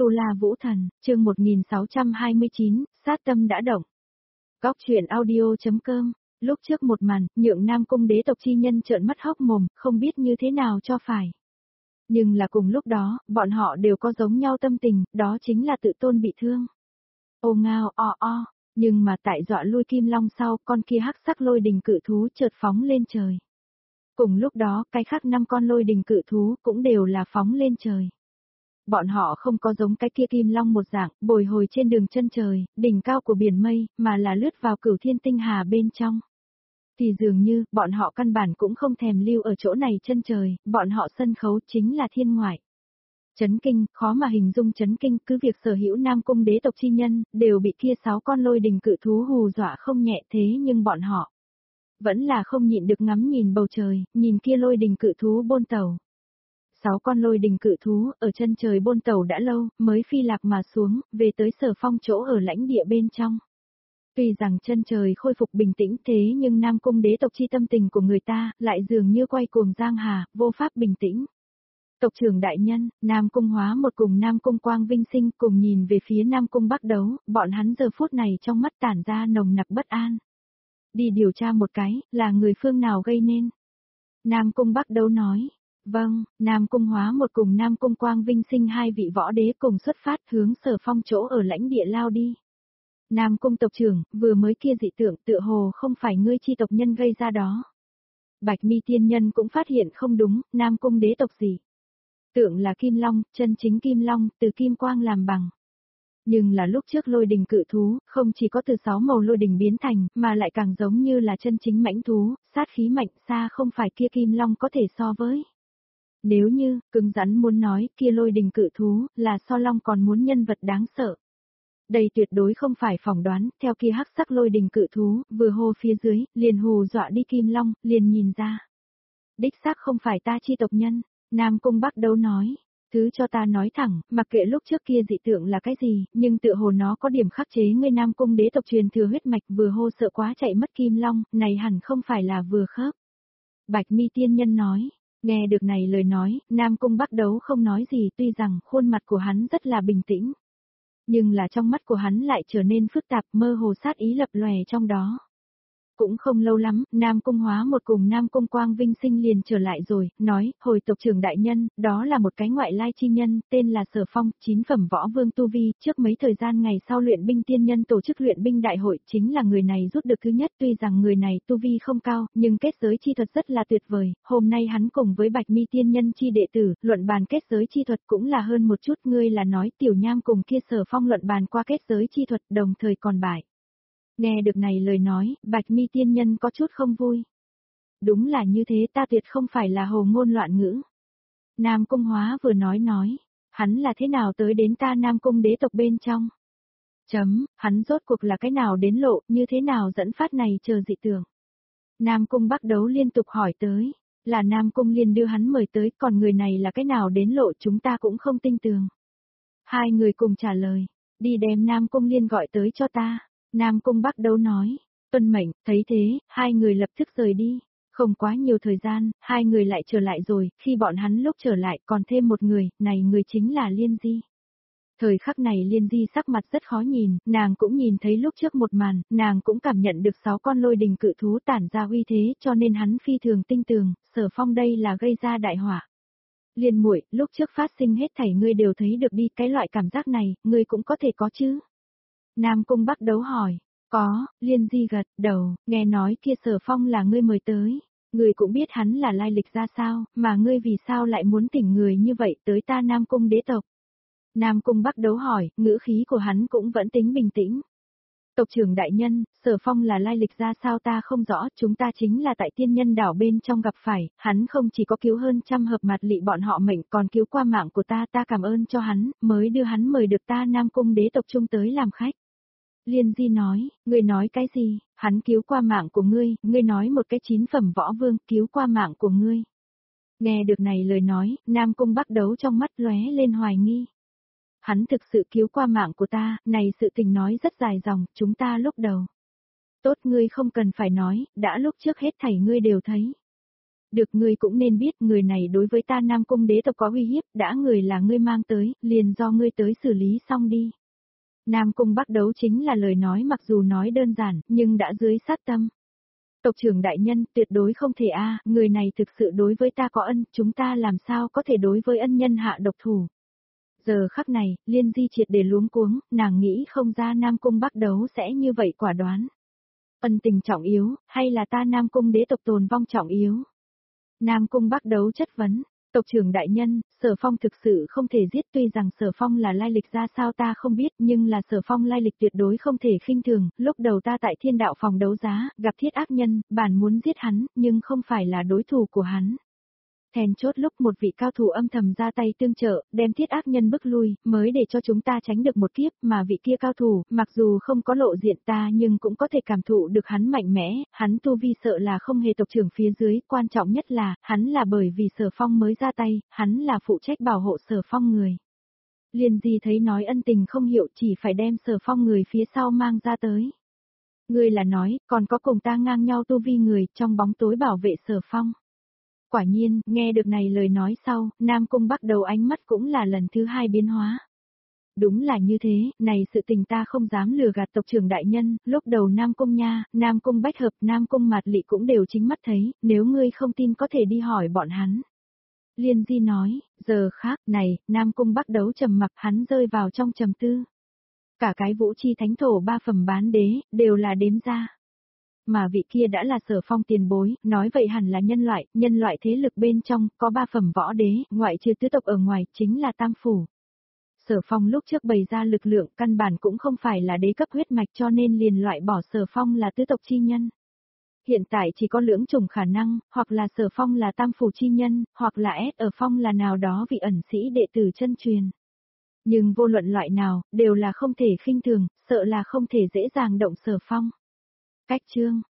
Tu La Vũ Thần, chương 1629, sát tâm đã động. Góc truyện audio.com. Lúc trước một màn, nhượng Nam Cung đế tộc chi nhân trợn mắt hốc mồm, không biết như thế nào cho phải. Nhưng là cùng lúc đó, bọn họ đều có giống nhau tâm tình, đó chính là tự tôn bị thương. Ô ngao o, nhưng mà tại dọa lui Kim Long sau, con kia hắc sắc lôi đình cự thú chợt phóng lên trời. Cùng lúc đó, cái khác 5 con lôi đình cự thú cũng đều là phóng lên trời. Bọn họ không có giống cái kia Kim Long một dạng, bồi hồi trên đường chân trời, đỉnh cao của biển mây, mà là lướt vào cửu thiên tinh hà bên trong. Thì dường như, bọn họ căn bản cũng không thèm lưu ở chỗ này chân trời, bọn họ sân khấu chính là thiên ngoại. Chấn kinh, khó mà hình dung chấn kinh, cứ việc sở hữu Nam Cung đế tộc chi nhân, đều bị kia 6 con lôi đình cự thú hù dọa không nhẹ thế nhưng bọn họ vẫn là không nhịn được ngắm nhìn bầu trời, nhìn kia lôi đình cự thú bôn tàu. 6 con lôi đình cự thú, ở chân trời bôn tàu đã lâu, mới phi lạc mà xuống, về tới Sở Phong chỗ ở lãnh địa bên trong. Tuy rằng chân trời khôi phục bình tĩnh thế nhưng Nam Cung đế tộc chi tâm tình của người ta, lại dường như quay cuồng giang hà, vô pháp bình tĩnh. Tộc trưởng đại nhân, Nam Cung Hóa một cùng Nam Cung Quang Vinh Sinh cùng nhìn về phía Nam Cung Bắc Đấu, bọn hắn giờ phút này trong mắt tản ra nồng nặc bất an. Đi điều tra một cái, là người phương nào gây nên. Nam Cung Bắc Đấu nói. Vâng, Nam Cung Hóa một cùng Nam Cung Quang Vinh Sinh hai vị võ đế cùng xuất phát hướng Sở Phong chỗ ở lãnh địa lao đi. Nam Cung tộc trưởng, vừa mới kia dị tượng tựa hồ không phải ngươi chi tộc nhân gây ra đó. Bạch Mi tiên nhân cũng phát hiện không đúng, Nam Cung đế tộc gì. Tượng là Kim Long, chân chính Kim Long, từ Kim Quang làm bằng. Nhưng là lúc trước lôi đình cự thú, không chỉ có từ 6 màu lôi đình biến thành, mà lại càng giống như là chân chính mãnh thú, sát khí mạnh xa không phải kia Kim Long có thể so với. Nếu như, cứng rắn muốn nói, kia lôi đình cự thú, là so long còn muốn nhân vật đáng sợ. Đây tuyệt đối không phải phỏng đoán, theo kia hắc sắc lôi đình cự thú, vừa hô phía dưới, liền hù dọa đi Kim Long, liền nhìn ra. Đích xác không phải ta chi tộc nhân, Nam Cung Bắc Đấu nói. Thứ cho ta nói thẳng, mặc kệ lúc trước kia dị tượng là cái gì, nhưng tựa hồ nó có điểm khắc chế ngươi Nam Cung đế tộc truyền thừa huyết mạch vừa hô sợ quá chạy mất Kim Long, này hẳn không phải là vừa khớp. Bạch Mi tiên nhân nói. Nghe được này lời nói, Nam Cung Bắc Đấu không nói gì tuy rằng khuôn mặt của hắn rất là bình tĩnh. Nhưng là trong mắt của hắn lại trở nên phức tạp mơ hồ sát ý lập lòe trong đó. Cũng không lâu lắm, Nam Cung Hóa một cùng Nam Cung Quang Vinh Sinh liền trở lại rồi, nói, hồi tộc trưởng đại nhân, đó là một cái ngoại lai chi nhân, tên là Sở Phong, 9 phẩm võ vương tu vi, trước mấy thời gian ngày sau luyện binh tiên nhân tổ chức luyện binh đại hội, chính là người này rút được thứ nhất, tuy rằng người này tu vi không cao, nhưng kết giới chi thuật rất là tuyệt vời, hôm nay hắn cùng với Bạch Mi tiên nhân chi đệ tử, luận bàn kết giới chi thuật cũng là hơn một chút, ngươi là nói Tiểu Nham cùng kia Sở Phong luận bàn qua kết giới chi thuật, đồng thời còn bại. Nghe được này lời nói, Bạch Mi tiên nhân có chút không vui. Đúng là như thế, ta tuyệt không phải là hồ ngôn loạn ngữ. Nam Cung Hóa vừa nói, hắn là thế nào tới đến ta Nam Cung đế tộc bên trong? Hắn rốt cuộc là cái nào đến lộ, như thế nào dẫn phát này chờ dị tưởng? Nam Cung Bắc Đấu liên tục hỏi tới, là Nam Cung Liên đưa hắn mời tới, còn người này là cái nào đến lộ chúng ta cũng không tin tưởng. Hai người cùng trả lời, đi đem Nam Cung Liên gọi tới cho ta. Nam Cung Bắc Đấu nói, tuân mệnh, thấy thế, hai người lập tức rời đi. Không quá nhiều thời gian, hai người lại trở lại rồi, khi bọn hắn lúc trở lại còn thêm một người, này người chính là Liên Di. Thời khắc này Liên Di sắc mặt rất khó nhìn, nàng cũng nhìn thấy lúc trước một màn, nàng cũng cảm nhận được 6 con lôi đình cự thú tản ra uy thế cho nên hắn phi thường tinh tường, Sở Phong đây là gây ra đại họa. Liên muội, lúc trước phát sinh hết thảy ngươi đều thấy được đi, cái loại cảm giác này, ngươi cũng có thể có chứ? Nam Cung Bắc Đấu hỏi, có, Liên Di gật đầu, nghe nói kia Sở Phong là ngươi mời tới, ngươi cũng biết hắn là lai lịch ra sao, mà ngươi vì sao lại muốn tỉnh người như vậy tới ta Nam Cung đế tộc. Nam Cung Bắc Đấu hỏi, ngữ khí của hắn cũng vẫn tính bình tĩnh. Tộc trưởng đại nhân, Sở Phong là lai lịch ra sao ta không rõ, chúng ta chính là tại tiên nhân đảo bên trong gặp phải, hắn không chỉ có cứu hơn trăm hợp mặt lị bọn họ mệnh còn cứu qua mạng của ta cảm ơn cho hắn, mới đưa hắn mời được ta Nam Cung đế tộc chung tới làm khách. Liên Di nói, ngươi nói cái gì, hắn cứu qua mạng của ngươi nói một cái 9 phẩm võ vương cứu qua mạng của ngươi. Nghe được này lời nói, Nam Cung Bắc Đấu trong mắt lóe lên hoài nghi. Hắn thực sự cứu qua mạng của ta, này sự tình nói rất dài dòng, chúng ta lúc đầu. Tốt ngươi không cần phải nói, đã lúc trước hết thảy ngươi đều thấy. Được, ngươi cũng nên biết người này đối với ta Nam Cung đế tộc có uy hiếp, đã người là ngươi mang tới, liền do ngươi tới xử lý xong đi. Nam Cung Bắc Đấu chính là lời nói mặc dù nói đơn giản, nhưng đã dưới sát tâm. Tộc trưởng đại nhân, tuyệt đối không thể người này thực sự đối với ta có ân, chúng ta làm sao có thể đối với ân nhân hạ độc thủ. Giờ khắc này, Liên Di triệt để luống cuống, nàng nghĩ không ra Nam Cung Bắc Đấu sẽ như vậy quả đoán. Ân tình trọng yếu, hay là ta Nam Cung đế tộc tồn vong trọng yếu? Nam Cung Bắc Đấu chất vấn, tộc trưởng đại nhân, Sở Phong thực sự không thể giết, tuy rằng Sở Phong là lai lịch ra sao ta không biết, nhưng là Sở Phong lai lịch tuyệt đối không thể khinh thường, lúc đầu ta tại Thiên Đạo phòng đấu giá, gặp thiết ác nhân, bản muốn giết hắn, nhưng không phải là đối thủ của hắn. Then chốt lúc một vị cao thủ âm thầm ra tay tương trợ, đem thiết ác nhân bức lui, mới để cho chúng ta tránh được một kiếp, mà vị kia cao thủ, mặc dù không có lộ diện ta nhưng cũng có thể cảm thụ được hắn mạnh mẽ, hắn tu vi sợ là không hề tộc trưởng phía dưới, quan trọng nhất là, hắn là bởi vì Sở Phong mới ra tay, hắn là phụ trách bảo hộ Sở Phong người. Liên Di thấy nói ân tình không hiệu, chỉ phải đem Sở Phong người phía sau mang ra tới. Ngươi là nói, còn có cùng ta ngang nhau tu vi người, trong bóng tối bảo vệ Sở Phong. Quả nhiên, nghe được này lời nói sau, Nam Cung Bắc Đấu ánh mắt cũng là lần thứ hai biến hóa. Đúng là như thế, này sự tình ta không dám lừa gạt tộc trưởng đại nhân, lúc đầu Nam Cung Nha, Nam Cung Bách Hợp, Nam Cung Mạt Lị cũng đều chính mắt thấy, nếu ngươi không tin có thể đi hỏi bọn hắn. Liên Di nói, giờ khác này, Nam Cung Bắc Đấu trầm mặc, hắn rơi vào trong trầm tư. Cả cái vũ chi thánh thổ 3 phẩm bán đế, đều là đếm ra. Mà vị kia đã là Sở Phong tiền bối, nói vậy hẳn là nhân loại thế lực bên trong, có 3 phẩm võ đế, ngoại trừ tứ tộc ở ngoài, chính là tam phủ. Sở Phong lúc trước bày ra lực lượng, căn bản cũng không phải là đế cấp huyết mạch cho nên liền loại bỏ Sở Phong là tứ tộc chi nhân. Hiện tại chỉ có lưỡng chủng khả năng, hoặc là Sở Phong là tam phủ chi nhân, hoặc là ở Phong là nào đó vị ẩn sĩ đệ tử chân truyền. Nhưng vô luận loại nào, đều là không thể khinh thường, sợ là không thể dễ dàng động Sở Phong. Cách chương